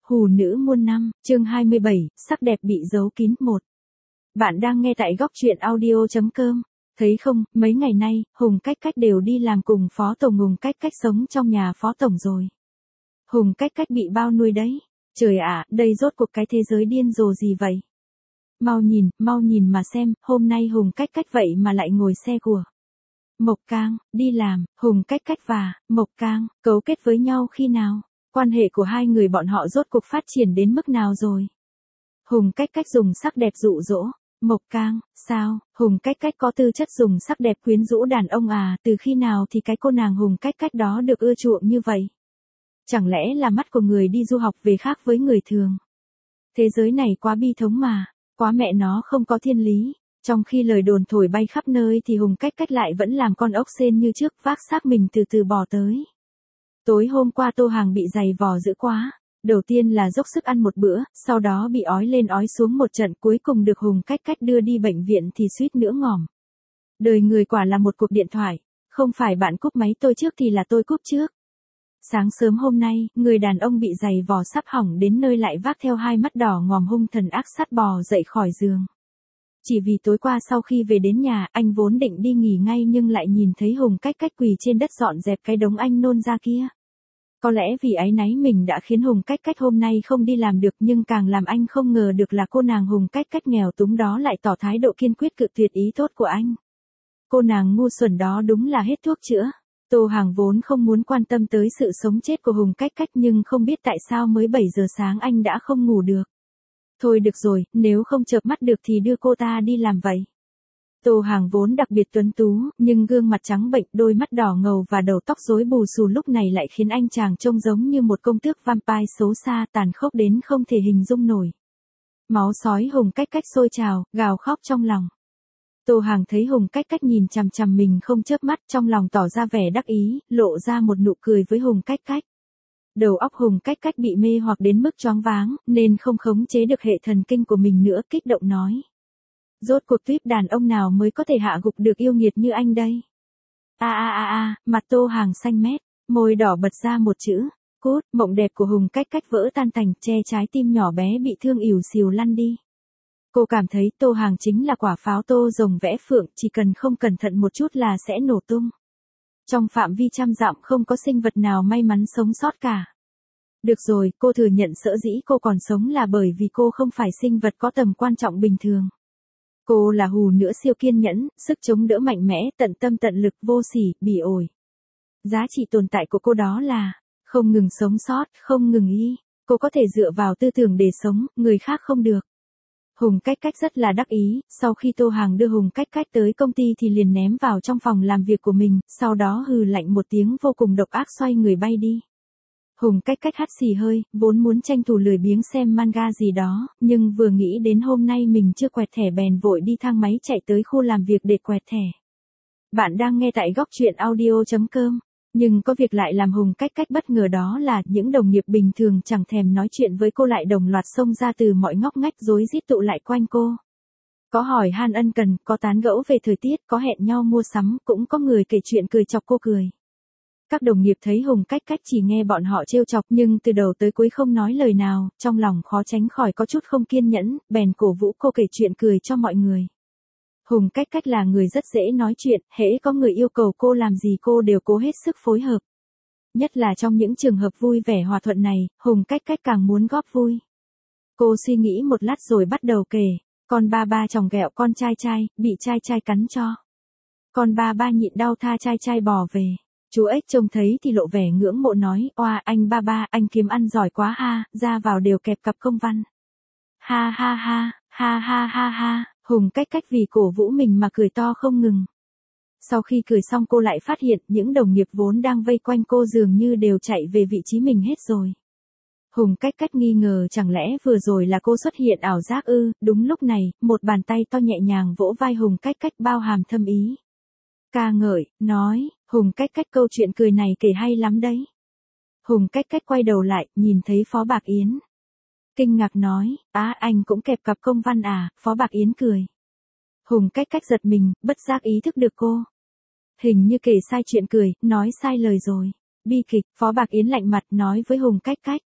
Hù nữ muôn năm, chương 27, sắc đẹp bị giấu kín 1. Bạn đang nghe tại góc truyện audio.com. Thấy không, mấy ngày nay, Hùng Cách Cách đều đi làm cùng Phó Tổng. Hùng Cách Cách sống trong nhà Phó Tổng rồi. Hùng Cách Cách bị bao nuôi đấy. Trời ạ, đây rốt cuộc cái thế giới điên rồ gì vậy? Mau nhìn mà xem, hôm nay Hùng Cách Cách vậy mà lại ngồi xe của Mộc Cang, đi làm. Hùng Cách Cách và Mộc Cang cấu kết với nhau khi nào? Quan hệ của hai người bọn họ rốt cuộc phát triển đến mức nào rồi? Hùng Cách Cách dùng sắc đẹp dụ dỗ Mộc Cang, sao? Hùng Cách Cách có tư chất dùng sắc đẹp quyến rũ đàn ông à? Từ khi nào thì cái cô nàng Hùng Cách Cách đó được ưa chuộng như vậy? Chẳng lẽ là mắt của người đi du học về khác với người thường? Thế giới này quá bi thống mà, quá mẹ nó không có thiên lý. Trong khi lời đồn thổi bay khắp nơi thì Hùng Cách Cách lại vẫn làm con ốc sên như trước, vác xác mình từ từ bỏ tới. Tối hôm qua Tô Hàng bị giày vò dữ quá. Đầu tiên là dốc sức ăn một bữa, sau đó bị ói lên ói xuống một trận, cuối cùng được Hùng Cách Cách đưa đi bệnh viện thì suýt nữa ngỏm. Đời người quả là một cuộc điện thoại, không phải bạn cúp máy tôi trước thì là tôi cúp trước. Sáng sớm hôm nay, người đàn ông bị giày vò sắp hỏng đến nơi lại vác theo hai mắt đỏ ngòm hung thần ác sát bò dậy khỏi giường. Chỉ vì tối qua sau khi về đến nhà, anh vốn định đi nghỉ ngay nhưng lại nhìn thấy Hùng Cách Cách quỳ trên đất dọn dẹp cái đống anh nôn ra kia. Có lẽ vì áy náy mình đã khiến Hùng Cách Cách hôm nay không đi làm được, nhưng càng làm anh không ngờ được là cô nàng Hùng Cách Cách nghèo túng đó lại tỏ thái độ kiên quyết cự tuyệt ý tốt của anh. Cô nàng ngu xuẩn đó đúng là hết thuốc chữa. Tô Hàng vốn không muốn quan tâm tới sự sống chết của Hùng Cách Cách nhưng không biết tại sao mới 7 giờ sáng anh đã không ngủ được. Thôi được rồi, nếu không chợp mắt được thì đưa cô ta đi làm vậy. Tô Hàng vốn đặc biệt tuấn tú, nhưng gương mặt trắng bệnh, đôi mắt đỏ ngầu và đầu tóc rối bù xù lúc này lại khiến anh chàng trông giống như một công tước vampire xấu xa, tàn khốc đến không thể hình dung nổi. Máu sói Hùng Cách Cách sôi trào, gào khóc trong lòng. Tô Hàng thấy Hùng Cách Cách nhìn chằm chằm mình không chớp mắt, trong lòng tỏ ra vẻ đắc ý, lộ ra một nụ cười với Hùng Cách Cách. Đầu óc Hùng Cách Cách bị mê hoặc đến mức choáng váng, nên không khống chế được hệ thần kinh của mình nữa, kích động nói. Rốt cuộc tuyếp đàn ông nào mới có thể hạ gục được yêu nghiệt như anh đây? Mặt Tô Hàng xanh mét, môi đỏ bật ra một chữ, cút. Mộng đẹp của Hùng Cách Cách vỡ tan tành, che trái tim nhỏ bé bị thương ỉu xìu lăn đi. Cô cảm thấy Tô Hàng chính là quả pháo tô rồng vẽ phượng, chỉ cần không cẩn thận một chút là sẽ nổ tung. Trong phạm vi trăm dặm không có sinh vật nào may mắn sống sót cả. Được rồi, cô thừa nhận sở dĩ cô còn sống là bởi vì cô không phải sinh vật có tầm quan trọng bình thường. Cô là hù nữ siêu kiên nhẫn, sức chống đỡ mạnh mẽ, tận tâm tận lực, vô sỉ, bỉ ổi. Giá trị tồn tại của cô đó là không ngừng sống sót, không ngừng y. Cô có thể dựa vào tư tưởng để sống, người khác không được. Hùng Cách Cách rất là đắc ý, sau khi Tô Hàng đưa Hùng Cách Cách tới công ty thì liền ném vào trong phòng làm việc của mình, sau đó hừ lạnh một tiếng vô cùng độc ác xoay người bay đi. Hùng Cách Cách hắt xì hơi, vốn muốn tranh thủ lười biếng xem manga gì đó, nhưng vừa nghĩ đến hôm nay mình chưa quẹt thẻ bèn vội đi thang máy chạy tới khu làm việc để quẹt thẻ. Bạn đang nghe tại góc truyện audio.com. Nhưng có việc lại làm Hùng Cách Cách bất ngờ, đó là những đồng nghiệp bình thường chẳng thèm nói chuyện với cô lại đồng loạt xông ra từ mọi ngóc ngách rối rít tụ lại quanh cô. Có hỏi han ân cần, có tán gẫu về thời tiết, có hẹn nhau mua sắm, cũng có người kể chuyện cười chọc cô cười. Các đồng nghiệp thấy Hùng Cách Cách chỉ nghe bọn họ trêu chọc nhưng từ đầu tới cuối không nói lời nào, trong lòng khó tránh khỏi có chút không kiên nhẫn, bèn cổ vũ cô kể chuyện cười cho mọi người. Hùng Cách Cách là người rất dễ nói chuyện, hễ có người yêu cầu cô làm gì cô đều cố hết sức phối hợp. Nhất là trong những trường hợp vui vẻ hòa thuận này, Hùng Cách Cách càng muốn góp vui. Cô suy nghĩ một lát rồi bắt đầu kể, con ba chòng ghẹo con trai, bị trai cắn cho. Con ba nhịn đau tha trai bò về. Chú ếch trông thấy thì lộ vẻ ngưỡng mộ nói, oa anh ba, anh kiếm ăn giỏi quá ha, ra vào đều kẹp cặp công văn. Ha. Hùng Cách Cách vì cổ vũ mình mà cười to không ngừng. Sau khi cười xong cô lại phát hiện những đồng nghiệp vốn đang vây quanh cô dường như đều chạy về vị trí mình hết rồi. Hùng Cách Cách nghi ngờ chẳng lẽ vừa rồi là cô xuất hiện ảo giác ư? Đúng lúc này, một bàn tay to nhẹ nhàng vỗ vai Hùng Cách Cách bao hàm thâm ý. Ca ngợi, nói, Hùng Cách Cách câu chuyện cười này kể hay lắm đấy. Hùng Cách Cách quay đầu lại, nhìn thấy Phó Bạc Yến. Kinh ngạc nói, anh cũng kẹp cặp công văn à? Phó Bạc Yến cười. Hùng Cách Cách giật mình, bất giác ý thức được cô hình như kể sai chuyện cười, nói sai lời rồi. Bi kịch. Phó Bạc Yến lạnh mặt nói với Hùng Cách Cách,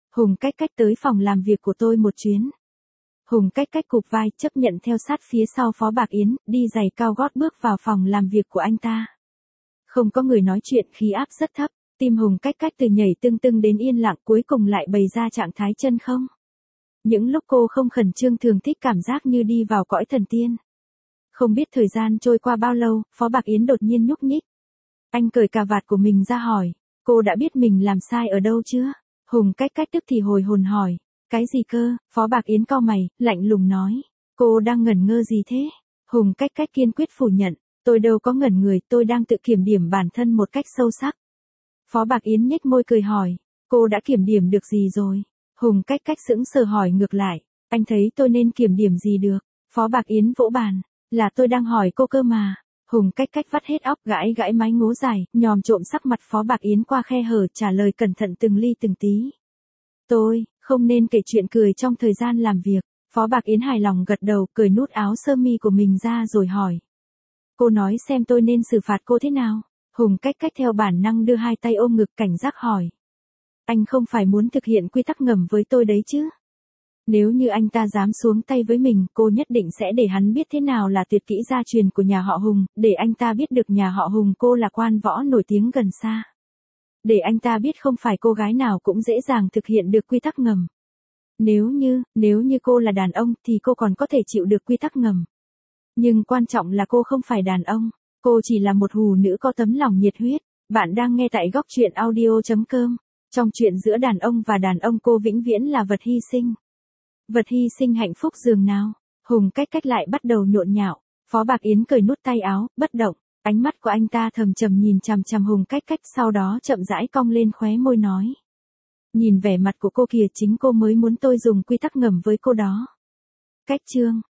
Hùng Cách Cách tới phòng làm việc của tôi một chuyến. Hùng Cách Cách cụp vai chấp nhận theo sát phía sau Phó Bạc Yến, đi giày cao gót bước vào phòng làm việc của anh ta. Không có người nói chuyện, khí áp rất thấp, tim Hùng Cách Cách từ nhảy tưng tưng đến yên lặng, cuối cùng lại bày ra trạng thái chân không. Những lúc cô không khẩn trương thường thích cảm giác như đi vào cõi thần tiên. Không biết thời gian trôi qua bao lâu, Phó Bạc Yến đột nhiên nhúc nhích. Anh cởi cà vạt của mình ra hỏi, cô đã biết mình làm sai ở đâu chưa? Hùng Cách Cách tức thì hồi hồn hỏi, cái gì cơ? Phó Bạc Yến cau mày, lạnh lùng nói, cô đang ngẩn ngơ gì thế? Hùng Cách Cách kiên quyết phủ nhận, tôi đâu có ngẩn người, tôi đang tự kiểm điểm bản thân một cách sâu sắc. Phó Bạc Yến nhếch môi cười hỏi, cô đã kiểm điểm được gì rồi? Hùng Cách Cách sững sờ hỏi ngược lại, anh thấy tôi nên kiểm điểm gì được? Phó Bạc Yến vỗ bàn, là tôi đang hỏi cô cơ mà. Hùng Cách Cách vắt hết óc, gãi gãi mái ngố dài, nhòm trộm sắc mặt Phó Bạc Yến qua khe hở, trả lời cẩn thận từng ly từng tí. Tôi không nên kể chuyện cười trong thời gian làm việc. Phó Bạc Yến hài lòng gật đầu, cởi nút áo sơ mi của mình ra rồi hỏi. Cô nói xem tôi nên xử phạt cô thế nào? Hùng Cách Cách theo bản năng đưa hai tay ôm ngực, cảnh giác hỏi. Anh không phải muốn thực hiện quy tắc ngầm với tôi đấy chứ? Nếu như anh ta dám xuống tay với mình, cô nhất định sẽ để hắn biết thế nào là tuyệt kỹ gia truyền của nhà họ Hùng, để anh ta biết được nhà họ Hùng cô là quan võ nổi tiếng gần xa. Để anh ta biết không phải cô gái nào cũng dễ dàng thực hiện được quy tắc ngầm. Nếu như cô là đàn ông thì cô còn có thể chịu được quy tắc ngầm. Nhưng quan trọng là cô không phải đàn ông, cô chỉ là một hủ nữ có tấm lòng nhiệt huyết. Bạn đang nghe tại góc truyện audio.com. Trong chuyện giữa đàn ông và đàn ông, cô vĩnh viễn là vật hy sinh. Vật hy sinh hạnh phúc giường nào? Hùng Cách Cách lại bắt đầu nhộn nhạo. Phó Bạc Yến cởi nút tay áo, bất động. Ánh mắt của anh ta thầm trầm nhìn chằm chằm Hùng Cách Cách, sau đó chậm rãi cong lên khóe môi nói. Nhìn vẻ mặt của cô kìa, chính cô mới muốn tôi dùng quy tắc ngầm với cô đó. Cách chương